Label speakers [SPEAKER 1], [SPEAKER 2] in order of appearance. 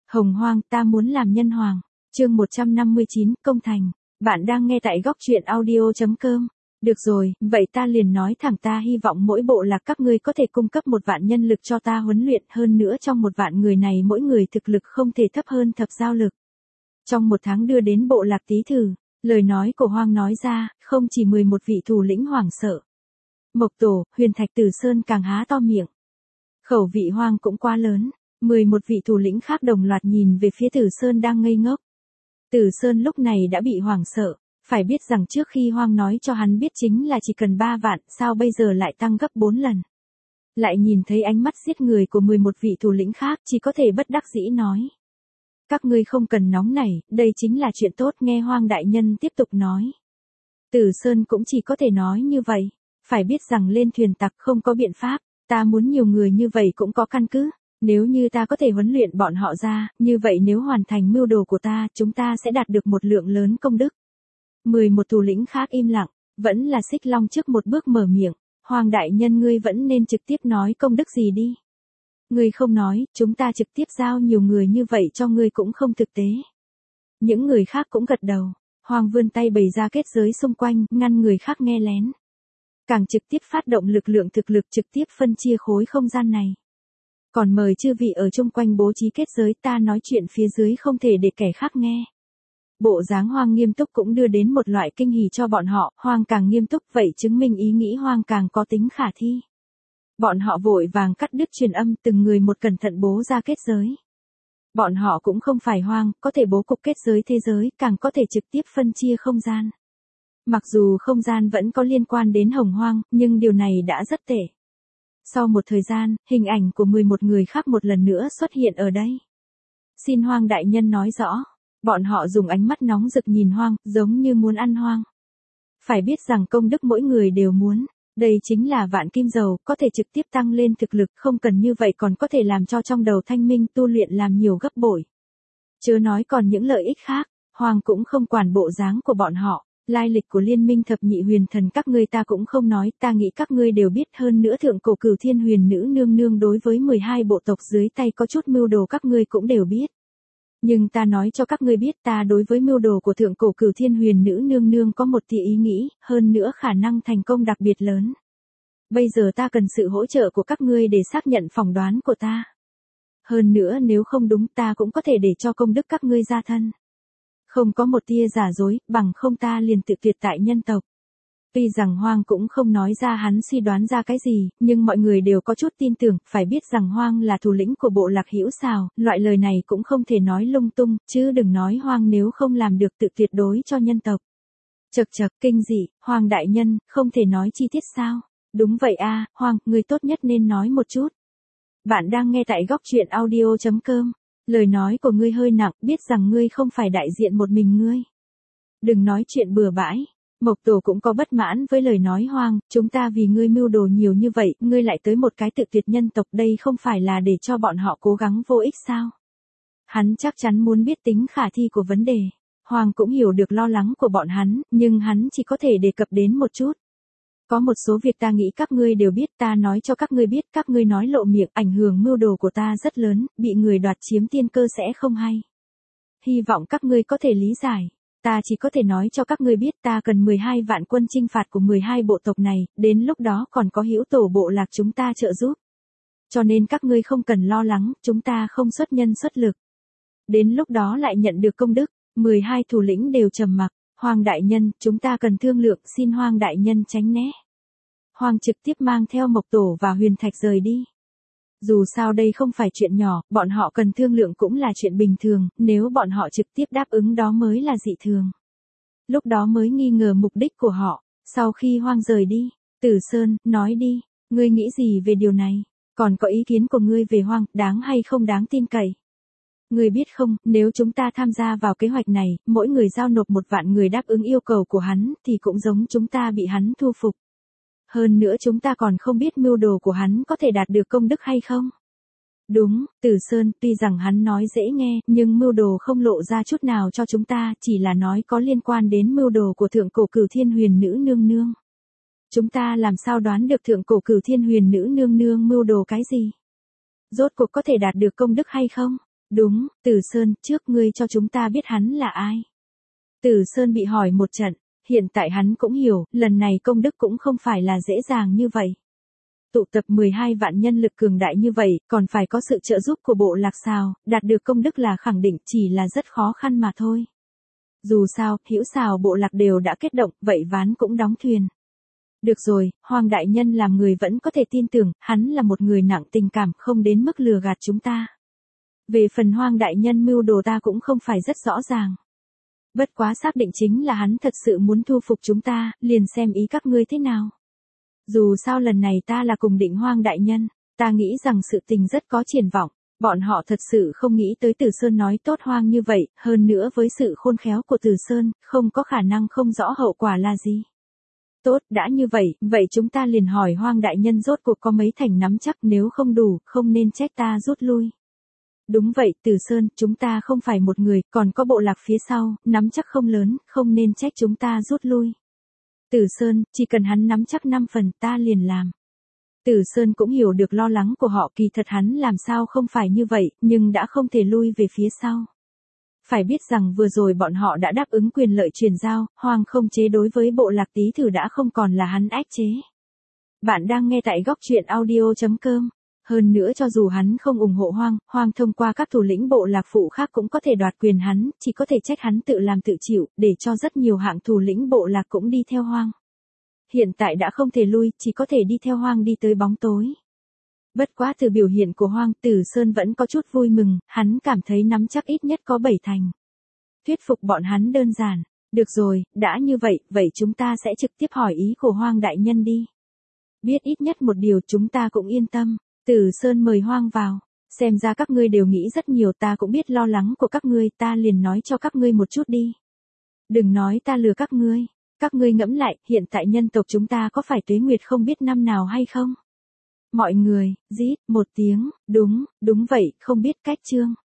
[SPEAKER 1] Hồng Hoang, ta muốn làm nhân hoàng. Chương 159, công thành. Bạn đang nghe tại góc truyện audio.com. Được rồi, vậy ta liền nói thẳng, ta hy vọng mỗi bộ lạc các ngươi có thể cung cấp 1.000 nhân lực cho ta huấn luyện, hơn nữa trong 1.000 người này mỗi người thực lực không thể thấp hơn thập giao lực. Trong 1 tháng đưa đến bộ lạc Tý Thử. Lời nói của Hoang nói ra, không chỉ 11 vị thủ lĩnh hoảng sợ. Mộc Tổ, Huyền Thạch Tử Sơn càng há to miệng. Khẩu vị Hoang cũng quá lớn. 11 vị thủ lĩnh khác đồng loạt nhìn về phía Tử Sơn đang ngây ngốc. Tử Sơn lúc này đã bị hoảng sợ, phải biết rằng trước khi Hoang nói cho hắn biết chính là chỉ cần 3 vạn, sao bây giờ lại tăng gấp 4 lần. Lại nhìn thấy ánh mắt giết người của 11 vị thủ lĩnh khác, chỉ có thể bất đắc dĩ nói. Các ngươi không cần nóng nảy, đây chính là chuyện tốt, nghe Hoang đại nhân tiếp tục nói. Tử Sơn cũng chỉ có thể nói như vậy, phải biết rằng lên thuyền tặc không có biện pháp, ta muốn nhiều người như vậy cũng có căn cứ. Nếu như ta có thể huấn luyện bọn họ ra, như vậy nếu hoàn thành mưu đồ của ta, chúng ta sẽ đạt được một lượng lớn công đức. 11 thủ lĩnh khác im lặng, vẫn là Xích Long trước một bước mở miệng. Hoàng đại nhân, ngươi vẫn nên trực tiếp nói công đức gì đi. Ngươi không nói, chúng ta trực tiếp giao nhiều người như vậy cho ngươi cũng không thực tế. Những người khác cũng gật đầu. Hoàng vươn tay bày ra kết giới xung quanh, ngăn người khác nghe lén. Càng trực tiếp phát động lực lượng thực lực, trực tiếp phân chia khối không gian này. Còn mời chư vị ở chung quanh bố trí kết giới, ta nói chuyện phía dưới không thể để kẻ khác nghe. Bộ dáng Hoang nghiêm túc cũng đưa đến một loại kinh hỉ cho bọn họ, Hoang càng nghiêm túc vậy chứng minh ý nghĩ Hoang càng có tính khả thi. Bọn họ vội vàng cắt đứt truyền âm, từng người một cẩn thận bố ra kết giới. Bọn họ cũng không phải Hoang, có thể bố cục kết giới thế giới, càng có thể trực tiếp phân chia không gian. Mặc dù không gian vẫn có liên quan đến Hồng Hoang, nhưng điều này đã rất tệ. Sau một thời gian, hình ảnh của 11 người khác một lần nữa xuất hiện ở đây. Xin Hoang đại nhân nói rõ. Bọn họ dùng ánh mắt nóng rực nhìn Hoang, giống như muốn ăn Hoang. Phải biết rằng công đức mỗi người đều muốn. Đây chính là vạn kim dầu, có thể trực tiếp tăng lên thực lực, không cần như vậy còn có thể làm cho trong đầu thanh minh tu luyện làm nhiều gấp bội. Chớ nói còn những lợi ích khác, Hoang cũng không quản bộ dáng của bọn họ. Lai lịch của liên minh thập nhị huyền thần các ngươi ta cũng không nói, ta nghĩ các ngươi đều biết, hơn nữa thượng cổ Cửu Thiên Huyền Nữ nương nương đối với 12 bộ tộc dưới tay có chút mưu đồ các ngươi cũng đều biết. Nhưng ta nói cho các ngươi biết, ta đối với mưu đồ của thượng cổ Cửu Thiên Huyền Nữ nương nương có một tia ý nghĩ, hơn nữa khả năng thành công đặc biệt lớn. Bây giờ ta cần sự hỗ trợ của các ngươi để xác nhận phỏng đoán của ta. Hơn nữa nếu không đúng ta cũng có thể để cho công đức các ngươi ra thân. Không có một tia giả dối, bằng không ta liền tự tuyệt tại nhân tộc. Tuy rằng Hoang cũng không nói ra hắn suy đoán ra cái gì, nhưng mọi người đều có chút tin tưởng, phải biết rằng Hoang là thủ lĩnh của bộ lạc Hữu Xào, loại lời này cũng không thể nói lung tung, chứ đừng nói Hoang nếu không làm được tự tuyệt đối cho nhân tộc. Chậc chậc, kinh dị, Hoang đại nhân, không thể nói chi tiết sao? Đúng vậy a, Hoang, ngươi tốt nhất nên nói một chút. Bạn đang nghe tại góc truyện audio.com. Lời nói của ngươi hơi nặng, biết rằng ngươi không phải đại diện một mình ngươi. Đừng nói chuyện bừa bãi. Mộc Tổ cũng có bất mãn với lời nói Hoang, chúng ta vì ngươi mưu đồ nhiều như vậy, ngươi lại tới một cái tự tuyệt nhân tộc, đây không phải là để cho bọn họ cố gắng vô ích sao? Hắn chắc chắn muốn biết tính khả thi của vấn đề. Hoang cũng hiểu được lo lắng của bọn hắn, nhưng hắn chỉ có thể đề cập đến một chút. Có một số việc ta nghĩ các ngươi đều biết, ta nói cho các ngươi biết, các ngươi nói lộ miệng, ảnh hưởng mưu đồ của ta rất lớn, bị người đoạt chiếm tiên cơ sẽ không hay. Hy vọng các ngươi có thể lý giải. Ta chỉ có thể nói cho các ngươi biết, ta cần 12 vạn quân chinh phạt của 12 bộ tộc này, đến lúc đó còn có Hữu Tổ bộ lạc chúng ta trợ giúp. Cho nên các ngươi không cần lo lắng, chúng ta không xuất nhân xuất lực. Đến lúc đó lại nhận được công đức. 12 thủ lĩnh đều trầm mặc. Hoang đại nhân, chúng ta cần thương lượng, xin Hoang đại nhân tránh né. Hoang trực tiếp mang theo Mộc Tổ và Huyền Thạch rời đi. Dù sao đây không phải chuyện nhỏ, bọn họ cần thương lượng cũng là chuyện bình thường, nếu bọn họ trực tiếp đáp ứng đó mới là dị thường. Lúc đó mới nghi ngờ mục đích của họ. Sau khi Hoang rời đi, Tử Sơn, nói đi, ngươi nghĩ gì về điều này? Còn có ý kiến của ngươi về Hoang, đáng hay không đáng tin cậy? Ngươi biết không, nếu chúng ta tham gia vào kế hoạch này, mỗi người giao nộp 1 vạn người đáp ứng yêu cầu của hắn, thì cũng giống chúng ta bị hắn thu phục. Hơn nữa chúng ta còn không biết mưu đồ của hắn có thể đạt được công đức hay không. Đúng, Tử Sơn, tuy rằng hắn nói dễ nghe, nhưng mưu đồ không lộ ra chút nào cho chúng ta, chỉ là nói có liên quan đến mưu đồ của thượng cổ Cửu Thiên Huyền Nữ nương nương. Chúng ta làm sao đoán được thượng cổ Cửu Thiên Huyền Nữ nương nương mưu đồ cái gì? Rốt cuộc có thể đạt được công đức hay không? Đúng, Tử Sơn, trước ngươi cho chúng ta biết hắn là ai. Tử Sơn bị hỏi một trận, hiện tại hắn cũng hiểu, lần này công đức cũng không phải là dễ dàng như vậy. Tụ tập 12 vạn nhân lực cường đại như vậy, còn phải có sự trợ giúp của bộ lạc sao, đạt được công đức là khẳng định chỉ là rất khó khăn mà thôi. Dù sao, hữu xào bộ lạc đều đã kết động, vậy ván cũng đóng thuyền. Được rồi, Hoàng đại nhân làm người vẫn có thể tin tưởng, hắn là một người nặng tình cảm, không đến mức lừa gạt chúng ta. Về phần Hoàng đại nhân mưu đồ ta cũng không phải rất rõ ràng. Bất quá xác định chính là hắn thật sự muốn thu phục chúng ta, liền xem ý các ngươi thế nào. Dù sao lần này ta là cùng định Hoàng đại nhân, ta nghĩ rằng sự tình rất có triển vọng. Bọn họ thật sự không nghĩ tới Tử Sơn nói tốt Hoang như vậy, hơn nữa với sự khôn khéo của Tử Sơn, không có khả năng không rõ hậu quả là gì. Tốt, đã như vậy, vậy chúng ta liền hỏi Hoang đại nhân rốt cuộc có mấy thành nắm chắc, nếu không đủ, không nên trách ta rút lui. Đúng vậy, Tử Sơn, chúng ta không phải một người, còn có bộ lạc phía sau, nắm chắc không lớn, không nên trách chúng ta rút lui. Tử Sơn, chỉ cần hắn nắm chắc 5 phần ta liền làm. Tử Sơn cũng hiểu được lo lắng của họ, kỳ thật hắn làm sao không phải như vậy, nhưng đã không thể lui về phía sau. Phải biết rằng vừa rồi bọn họ đã đáp ứng quyền lợi truyền giao, Hoang không chế đối với bộ lạc Tý Thử đã không còn là hắn ách chế. Bạn đang nghe tại góc truyện audio.com. Hơn nữa cho dù hắn không ủng hộ Hoang thông qua các thủ lĩnh bộ lạc phụ khác cũng có thể đoạt quyền hắn, chỉ có thể trách hắn tự làm tự chịu, để cho rất nhiều hạng thủ lĩnh bộ lạc cũng đi theo Hoang. Hiện tại đã không thể lui, chỉ có thể đi theo Hoang đi tới bóng tối. Bất quá từ biểu hiện của Hoang, Tử Sơn vẫn có chút vui mừng, hắn cảm thấy nắm chắc ít nhất có 7 thành. Thuyết phục bọn hắn đơn giản. Được rồi, đã như vậy chúng ta sẽ trực tiếp hỏi ý của Hoang đại nhân đi. Biết ít nhất một điều chúng ta cũng yên tâm. Tử Sơn mời Hoang vào. Xem ra các ngươi đều nghĩ rất nhiều, ta cũng biết lo lắng của các ngươi, ta liền nói cho các ngươi một chút đi. Đừng nói ta lừa các ngươi. Các ngươi ngẫm lại, hiện tại nhân tộc chúng ta có phải tuế nguyệt không biết năm nào hay không? Mọi người, rít một tiếng, đúng vậy, không biết cách chương.